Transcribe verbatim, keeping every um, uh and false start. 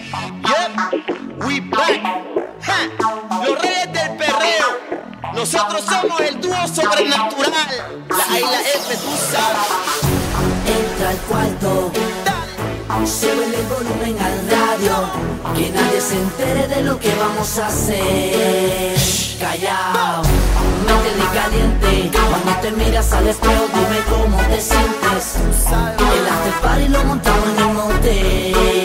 Yep, we back. Ja. Los reyes del perreo. Nosotros somos el dúo sobrenatural. La isla F, tú sabes. Entra al cuarto, sube el volumen al radio, que nadie se entere de lo que vamos a hacer. Callao, métele caliente, cuando te miras al espejo dime cómo te sientes. El after party lo montamos en el motel.